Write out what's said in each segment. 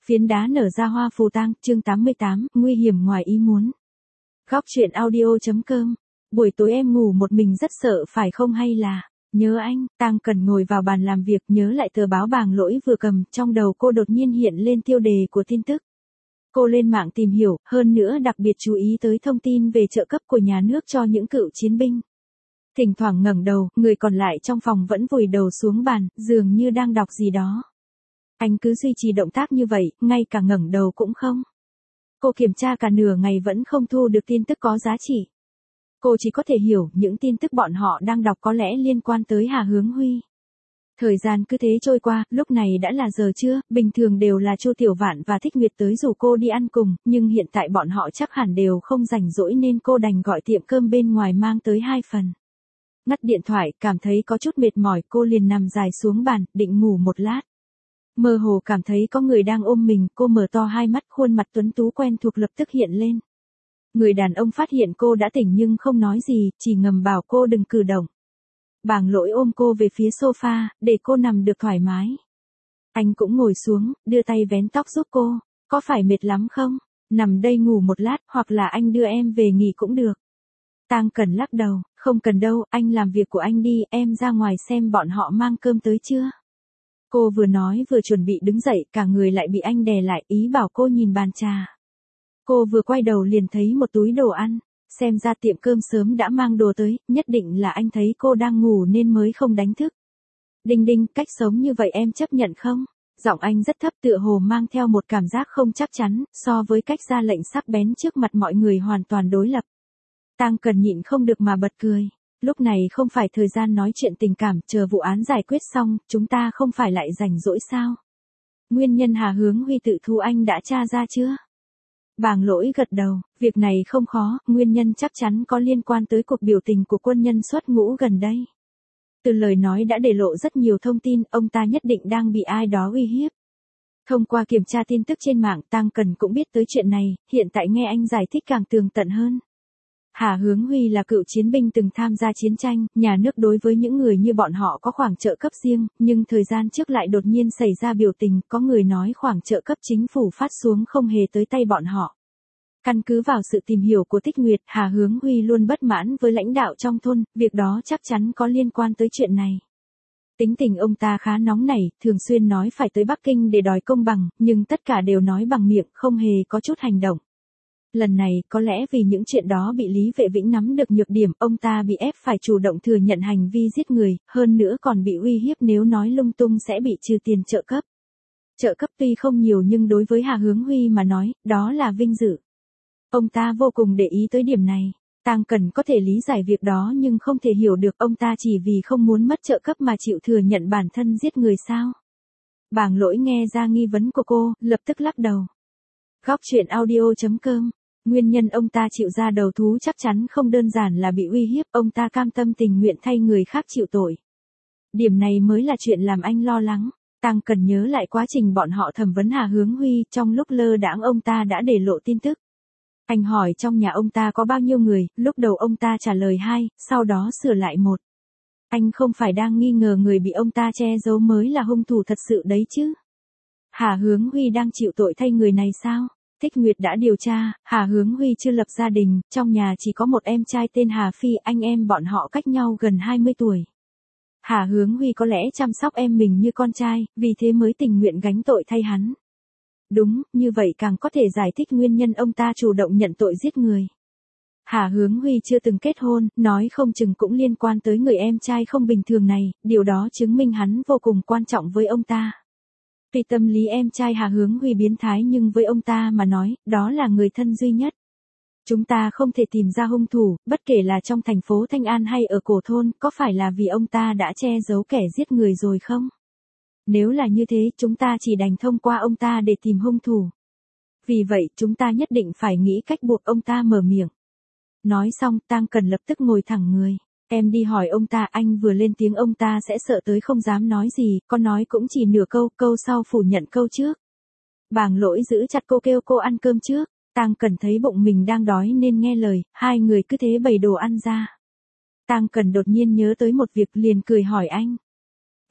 Phiến đá nở ra hoa phù tang, chương 88, nguy hiểm ngoài ý muốn. Góc truyện audio.com. Buổi tối em ngủ một mình rất sợ phải không hay là, nhớ anh, Tang Cần ngồi vào bàn làm việc nhớ lại tờ báo Bàng Lỗi vừa cầm, trong đầu cô đột nhiên hiện lên tiêu đề của tin tức. Cô lên mạng tìm hiểu, hơn nữa đặc biệt chú ý tới thông tin về trợ cấp của nhà nước cho những cựu chiến binh. Thỉnh thoảng ngẩng đầu, người còn lại trong phòng vẫn vùi đầu xuống bàn, dường như đang đọc gì đó. Anh cứ duy trì động tác như vậy, ngay cả ngẩng đầu cũng không. Cô kiểm tra cả nửa ngày vẫn không thu được tin tức có giá trị. Cô chỉ có thể hiểu những tin tức bọn họ đang đọc có lẽ liên quan tới Hà Hướng Huy. Thời gian cứ thế trôi qua, lúc này đã là giờ trưa, bình thường đều là Chu Tiểu Vạn và Thích Nguyệt tới rủ cô đi ăn cùng, nhưng hiện tại bọn họ chắc hẳn đều không rảnh rỗi nên cô đành gọi tiệm cơm bên ngoài mang tới 2 phần. Ngắt điện thoại, cảm thấy có chút mệt mỏi, cô liền nằm dài xuống bàn, định ngủ một lát. Mơ hồ cảm thấy có người đang ôm mình, cô mở to hai mắt, khuôn mặt tuấn tú quen thuộc lập tức hiện lên. Người đàn ông phát hiện cô đã tỉnh nhưng không nói gì, chỉ ngầm bảo cô đừng cử động. Bàng Lỗi ôm cô về phía sofa, để cô nằm được thoải mái. Anh cũng ngồi xuống, đưa tay vén tóc giúp cô, có phải mệt lắm không? Nằm đây ngủ một lát, hoặc là anh đưa em về nghỉ cũng được. Tang Cần lắc đầu, không cần đâu, anh làm việc của anh đi, em ra ngoài xem bọn họ mang cơm tới chưa. Cô vừa nói vừa chuẩn bị đứng dậy, cả người lại bị anh đè lại, ý bảo cô nhìn bàn trà. Cô vừa quay đầu liền thấy một túi đồ ăn, xem ra tiệm cơm sớm đã mang đồ tới, nhất định là anh thấy cô đang ngủ nên mới không đánh thức. Đinh đinh, cách sống như vậy em chấp nhận không? Giọng anh rất thấp tựa hồ mang theo một cảm giác không chắc chắn, so với cách ra lệnh sắc bén trước mặt mọi người hoàn toàn đối lập. Tang Cần nhịn không được mà bật cười. Lúc này không phải thời gian nói chuyện tình cảm, chờ vụ án giải quyết xong, chúng ta không phải lại rảnh rỗi sao? Nguyên nhân Hà Hướng Huy tự thú anh đã tra ra chưa? Bàng Lỗi gật đầu, việc này không khó, nguyên nhân chắc chắn có liên quan tới cuộc biểu tình của quân nhân xuất ngũ gần đây. Từ lời nói đã để lộ rất nhiều thông tin, ông ta nhất định đang bị ai đó uy hiếp. Thông qua kiểm tra tin tức trên mạng, Tang Cần cũng biết tới chuyện này, hiện tại nghe anh giải thích càng tường tận hơn. Hà Hướng Huy là cựu chiến binh từng tham gia chiến tranh, nhà nước đối với những người như bọn họ có khoản trợ cấp riêng, nhưng thời gian trước lại đột nhiên xảy ra biểu tình, có người nói khoản trợ cấp chính phủ phát xuống không hề tới tay bọn họ. Căn cứ vào sự tìm hiểu của Thích Nguyệt, Hà Hướng Huy luôn bất mãn với lãnh đạo trong thôn, việc đó chắc chắn có liên quan tới chuyện này. Tính tình ông ta khá nóng nảy, thường xuyên nói phải tới Bắc Kinh để đòi công bằng, nhưng tất cả đều nói bằng miệng, không hề có chút hành động. Lần này, có lẽ vì những chuyện đó bị Lý Vệ Vĩnh nắm được nhược điểm, ông ta bị ép phải chủ động thừa nhận hành vi giết người, hơn nữa còn bị uy hiếp nếu nói lung tung sẽ bị trừ tiền trợ cấp. Trợ cấp tuy không nhiều nhưng đối với Hà Hướng Huy mà nói, đó là vinh dự. Ông ta vô cùng để ý tới điểm này. Tang Cần có thể lý giải việc đó nhưng không thể hiểu được ông ta chỉ vì không muốn mất trợ cấp mà chịu thừa nhận bản thân giết người sao. Bàng Lỗi nghe ra nghi vấn của cô, lập tức lắc đầu. Góc truyện audio.com. Nguyên nhân ông ta chịu ra đầu thú chắc chắn không đơn giản là bị uy hiếp, ông ta cam tâm tình nguyện thay người khác chịu tội. Điểm này mới là chuyện làm anh lo lắng. Tang Cần nhớ lại quá trình bọn họ thẩm vấn Hà Hướng Huy, trong lúc lơ đãng ông ta đã để lộ tin tức. Anh hỏi trong nhà ông ta có bao nhiêu người, lúc đầu ông ta trả lời 2, sau đó sửa lại 1. Anh không phải đang nghi ngờ người bị ông ta che giấu mới là hung thủ thật sự đấy chứ? Hà Hướng Huy đang chịu tội thay người này sao? Thích Nguyệt đã điều tra, Hà Hướng Huy chưa lập gia đình, trong nhà chỉ có một em trai tên Hà Phi, anh em bọn họ cách nhau gần 20 tuổi. Hà Hướng Huy có lẽ chăm sóc em mình như con trai, vì thế mới tình nguyện gánh tội thay hắn. Đúng, như vậy càng có thể giải thích nguyên nhân ông ta chủ động nhận tội giết người. Hà Hướng Huy chưa từng kết hôn, nói không chừng cũng liên quan tới người em trai không bình thường này, điều đó chứng minh hắn vô cùng quan trọng với ông ta. Tuy tâm lý em trai Hà Hướng Huy biến thái nhưng với ông ta mà nói, đó là người thân duy nhất. Chúng ta không thể tìm ra hung thủ, bất kể là trong thành phố Thanh An hay ở cổ thôn, có phải là vì ông ta đã che giấu kẻ giết người rồi không? Nếu là như thế, chúng ta chỉ đành thông qua ông ta để tìm hung thủ. Vì vậy, chúng ta nhất định phải nghĩ cách buộc ông ta mở miệng. Nói xong, Tang Cần lập tức ngồi thẳng người. Em đi hỏi ông ta, anh vừa lên tiếng ông ta sẽ sợ tới không dám nói gì, con nói cũng chỉ nửa câu, câu sau phủ nhận câu trước. Bàng Lỗi giữ chặt cô kêu cô ăn cơm trước. Tang Cần thấy bụng mình đang đói nên nghe lời, hai người cứ thế bày đồ ăn ra. Tang Cần đột nhiên nhớ tới một việc liền cười hỏi anh.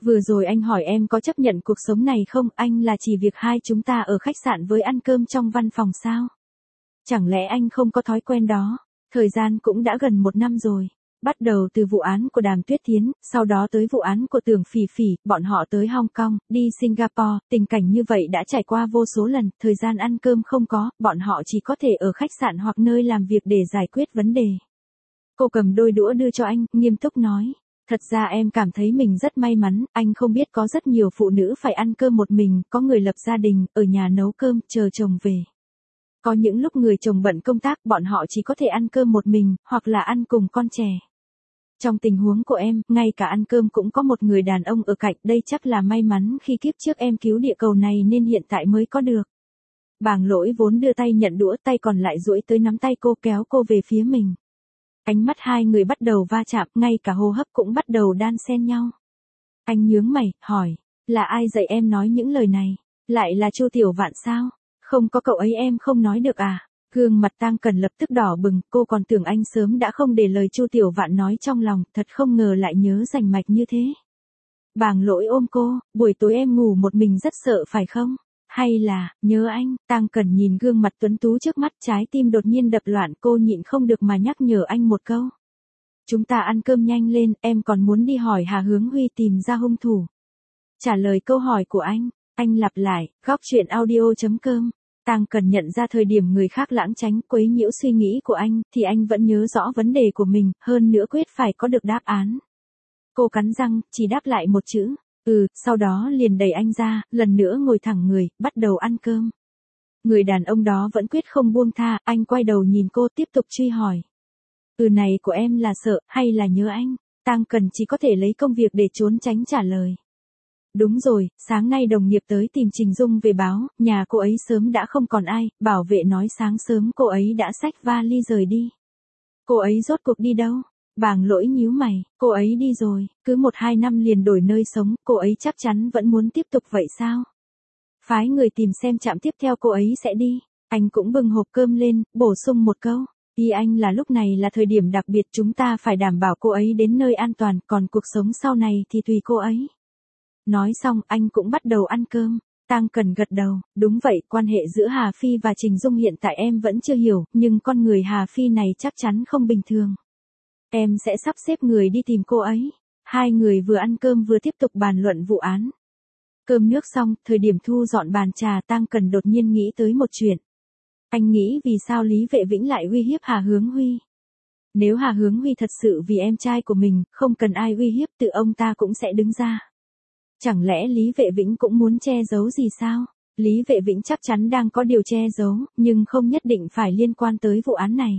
Vừa rồi anh hỏi em có chấp nhận cuộc sống này không, anh là chỉ việc hai chúng ta ở khách sạn với ăn cơm trong văn phòng sao? Chẳng lẽ anh không có thói quen đó? Thời gian cũng đã gần 1 năm rồi. Bắt đầu từ vụ án của Đàm Tuyết Thiến, sau đó tới vụ án của Tưởng Phỉ Phỉ, bọn họ tới Hong Kong, đi Singapore, tình cảnh như vậy đã trải qua vô số lần, thời gian ăn cơm không có, bọn họ chỉ có thể ở khách sạn hoặc nơi làm việc để giải quyết vấn đề. Cô cầm đôi đũa đưa cho anh, nghiêm túc nói. Thật ra em cảm thấy mình rất may mắn, anh không biết có rất nhiều phụ nữ phải ăn cơm một mình, có người lập gia đình, ở nhà nấu cơm, chờ chồng về. Có những lúc người chồng bận công tác, bọn họ chỉ có thể ăn cơm một mình, hoặc là ăn cùng con trẻ. Trong tình huống của em, ngay cả ăn cơm cũng có một người đàn ông ở cạnh, đây chắc là may mắn khi kiếp trước em cứu địa cầu này nên hiện tại mới có được. Bàng Lỗi vốn đưa tay nhận đũa, tay còn lại duỗi tới nắm tay cô, kéo cô về phía mình. Ánh mắt hai người bắt đầu va chạm, ngay cả hô hấp cũng bắt đầu đan xen nhau. Anh nhướng mày, hỏi, là ai dạy em nói những lời này? Lại là Chu Tiểu Vạn sao? Không có cậu ấy em không nói được à? Gương mặt Tang Cần lập tức đỏ bừng, cô còn tưởng anh sớm đã không để lời Chu Tiểu Vạn nói trong lòng, thật không ngờ lại nhớ rành mạch như thế. Bàng Lỗi ôm cô, buổi tối em ngủ một mình rất sợ phải không? Hay là, nhớ anh? Tang Cần nhìn gương mặt tuấn tú trước mắt, trái tim đột nhiên đập loạn, cô nhịn không được mà nhắc nhở anh một câu. Chúng ta ăn cơm nhanh lên, em còn muốn đi hỏi Hà Hướng Huy tìm ra hung thủ. Trả lời câu hỏi của anh lặp lại, góc truyện audio.com. Tang Cần nhận ra thời điểm người khác lãng tránh, quấy nhiễu suy nghĩ của anh, thì anh vẫn nhớ rõ vấn đề của mình, hơn nữa quyết phải có được đáp án. Cô cắn răng, chỉ đáp lại một chữ, sau đó liền đẩy anh ra, lần nữa ngồi thẳng người, bắt đầu ăn cơm. Người đàn ông đó vẫn quyết không buông tha, anh quay đầu nhìn cô tiếp tục truy hỏi. Này của em là sợ, hay là nhớ anh? Tang Cần chỉ có thể lấy công việc để trốn tránh trả lời. Đúng rồi, sáng nay đồng nghiệp tới tìm Trình Dung về báo, nhà cô ấy sớm đã không còn ai, bảo vệ nói sáng sớm cô ấy đã xách vali rời đi. Cô ấy rốt cuộc đi đâu? Bàng Lỗi nhíu mày, cô ấy đi rồi, cứ 1-2 năm liền đổi nơi sống, cô ấy chắc chắn vẫn muốn tiếp tục vậy sao? Phái người tìm xem trạm tiếp theo cô ấy sẽ đi. Anh cũng bưng hộp cơm lên, bổ sung một câu. Ý anh là lúc này là thời điểm đặc biệt, chúng ta phải đảm bảo cô ấy đến nơi an toàn, còn cuộc sống sau này thì tùy cô ấy. Nói xong, anh cũng bắt đầu ăn cơm. Tang Cần gật đầu, đúng vậy, quan hệ giữa Hà Phi và Trình Dung hiện tại em vẫn chưa hiểu, nhưng con người Hà Phi này chắc chắn không bình thường. Em sẽ sắp xếp người đi tìm cô ấy. Hai người vừa ăn cơm vừa tiếp tục bàn luận vụ án. Cơm nước xong, thời điểm thu dọn bàn trà, Tang Cần đột nhiên nghĩ tới một chuyện. Anh nghĩ vì sao Lý Vệ Vĩnh lại uy hiếp Hà Hướng Huy. Nếu Hà Hướng Huy thật sự vì em trai của mình, không cần ai uy hiếp, tự ông ta cũng sẽ đứng ra. Chẳng lẽ Lý Vệ Vĩnh cũng muốn che giấu gì sao? Lý Vệ Vĩnh chắc chắn đang có điều che giấu, nhưng không nhất định phải liên quan tới vụ án này.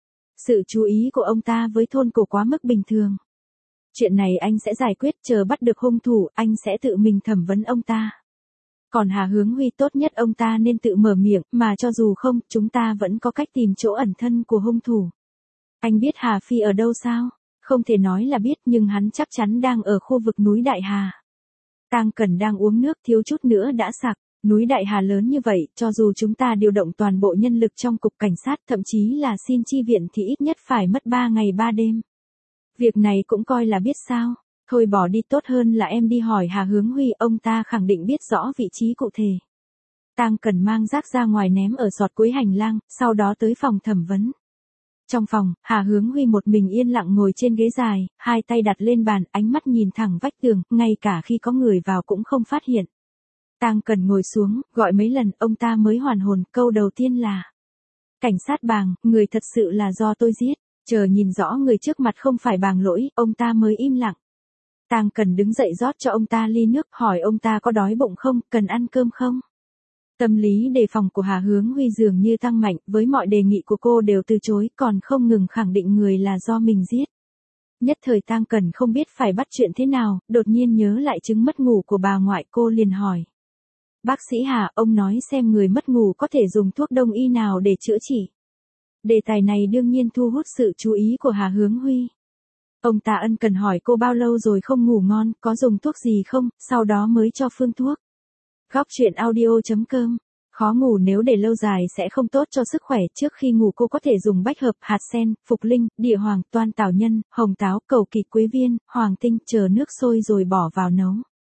Sự chú ý của ông ta với thôn cổ quá mức bình thường. Chuyện này anh sẽ giải quyết, chờ bắt được hung thủ, anh sẽ tự mình thẩm vấn ông ta. Còn Hà Hướng Huy tốt nhất ông ta nên tự mở miệng, mà cho dù không, chúng ta vẫn có cách tìm chỗ ẩn thân của hung thủ. Anh biết Hà Phi ở đâu sao? Không thể nói là biết, nhưng hắn chắc chắn đang ở khu vực núi Đại Hà. Tang Cần đang uống nước, thiếu chút nữa đã sặc. Núi Đại Hà lớn như vậy, cho dù chúng ta điều động toàn bộ nhân lực trong cục cảnh sát, thậm chí là xin chi viện thì ít nhất phải mất 3 ngày 3 đêm. Việc này cũng coi là biết sao. Thôi bỏ đi, tốt hơn là em đi hỏi Hà Hướng Huy, ông ta khẳng định biết rõ vị trí cụ thể. Tang Cần mang rác ra ngoài ném ở giọt cuối hành lang, sau đó tới phòng thẩm vấn. Trong phòng, Hà Hướng Huy một mình yên lặng ngồi trên ghế dài, hai tay đặt lên bàn, ánh mắt nhìn thẳng vách tường, ngay cả khi có người vào cũng không phát hiện. Tang Cần ngồi xuống, gọi mấy lần, ông ta mới hoàn hồn, câu đầu tiên là: Cảnh sát Bàng, người thật sự là do tôi giết. Chờ nhìn rõ người trước mặt không phải Bàng Lỗi, ông ta mới im lặng. Tang Cần đứng dậy rót cho ông ta ly nước, hỏi ông ta có đói bụng không, cần ăn cơm không. Tâm lý đề phòng của Hà Hướng Huy dường như tăng mạnh, với mọi đề nghị của cô đều từ chối, còn không ngừng khẳng định người là do mình giết. Nhất thời Tang Cần không biết phải bắt chuyện thế nào, đột nhiên nhớ lại chứng mất ngủ của bà ngoại, cô liền hỏi. Bác sĩ Hà, ông nói xem người mất ngủ có thể dùng thuốc đông y nào để chữa trị. Đề tài này đương nhiên thu hút sự chú ý của Hà Hướng Huy. Ông ta ân cần hỏi cô bao lâu rồi không ngủ ngon, có dùng thuốc gì không, sau đó mới cho phương thuốc. Góc truyện audio.com. Khó ngủ nếu để lâu dài sẽ không tốt cho sức khỏe, trước khi ngủ cô có thể dùng bách hợp, hạt sen, phục linh, địa hoàng, toan tảo nhân, hồng táo, cầu kỳ, quế viên, hoàng tinh, chờ nước sôi rồi bỏ vào nấu.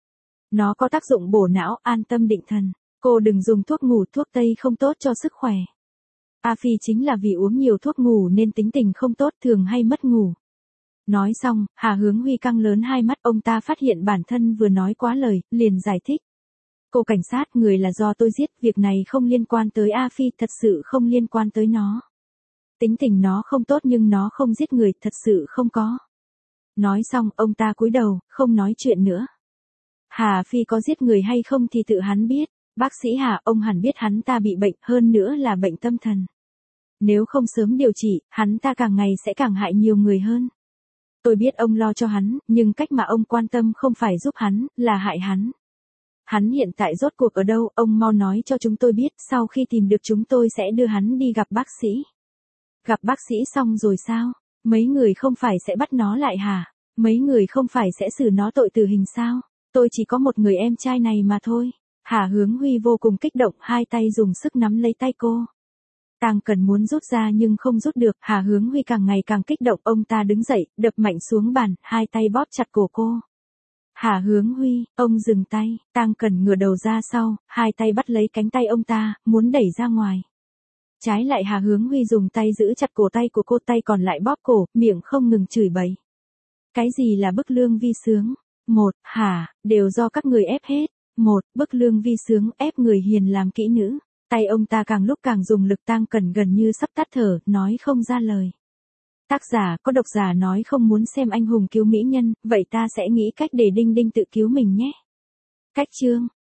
Nó có tác dụng bổ não, an tâm định thần. Cô đừng dùng thuốc ngủ, thuốc tây không tốt cho sức khỏe. A Phi chính là vì uống nhiều thuốc ngủ nên tính tình không tốt, thường hay mất ngủ. Nói xong, Hà Hướng Huy căng lớn hai mắt, ông ta phát hiện bản thân vừa nói quá lời, liền giải thích. Cô cảnh sát, người là do tôi giết, việc này không liên quan tới A Phi, thật sự không liên quan tới nó. Tính tình nó không tốt nhưng nó không giết người, thật sự không có. Nói xong, ông ta cúi đầu, không nói chuyện nữa. Hà Phi có giết người hay không thì tự hắn biết. Bác sĩ Hà, ông hẳn biết hắn ta bị bệnh, hơn nữa là bệnh tâm thần. Nếu không sớm điều trị, hắn ta càng ngày sẽ càng hại nhiều người hơn. Tôi biết ông lo cho hắn, nhưng cách mà ông quan tâm không phải giúp hắn, là hại hắn. Hắn hiện tại rốt cuộc ở đâu, ông mau nói cho chúng tôi biết, sau khi tìm được chúng tôi sẽ đưa hắn đi gặp bác sĩ. Gặp bác sĩ xong rồi sao? Mấy người không phải sẽ bắt nó lại hả? Mấy người không phải sẽ xử nó tội tử hình sao? Tôi chỉ có một người em trai này mà thôi. Hà Hướng Huy vô cùng kích động, hai tay dùng sức nắm lấy tay cô. Tang Cần muốn rút ra nhưng không rút được, Hà Hướng Huy càng ngày càng kích động, ông ta đứng dậy, đập mạnh xuống bàn, hai tay bóp chặt cổ cô. Hà Hướng Huy, ông dừng tay, Tang Cần ngửa đầu ra sau, hai tay bắt lấy cánh tay ông ta, muốn đẩy ra ngoài. Trái lại Hà Hướng Huy dùng tay giữ chặt cổ tay của cô, tay còn lại bóp cổ, miệng không ngừng chửi bậy. Cái gì là bức lương vi sướng? Một, hả, đều do các người ép hết. Một, bức lương vi sướng, ép người hiền làm kỹ nữ. Tay ông ta càng lúc càng dùng lực, Tang Cần gần như sắp tắt thở, nói không ra lời. Tác giả, có độc giả nói không muốn xem anh hùng cứu mỹ nhân, vậy ta sẽ nghĩ cách để Đinh Đinh tự cứu mình nhé. Cách chương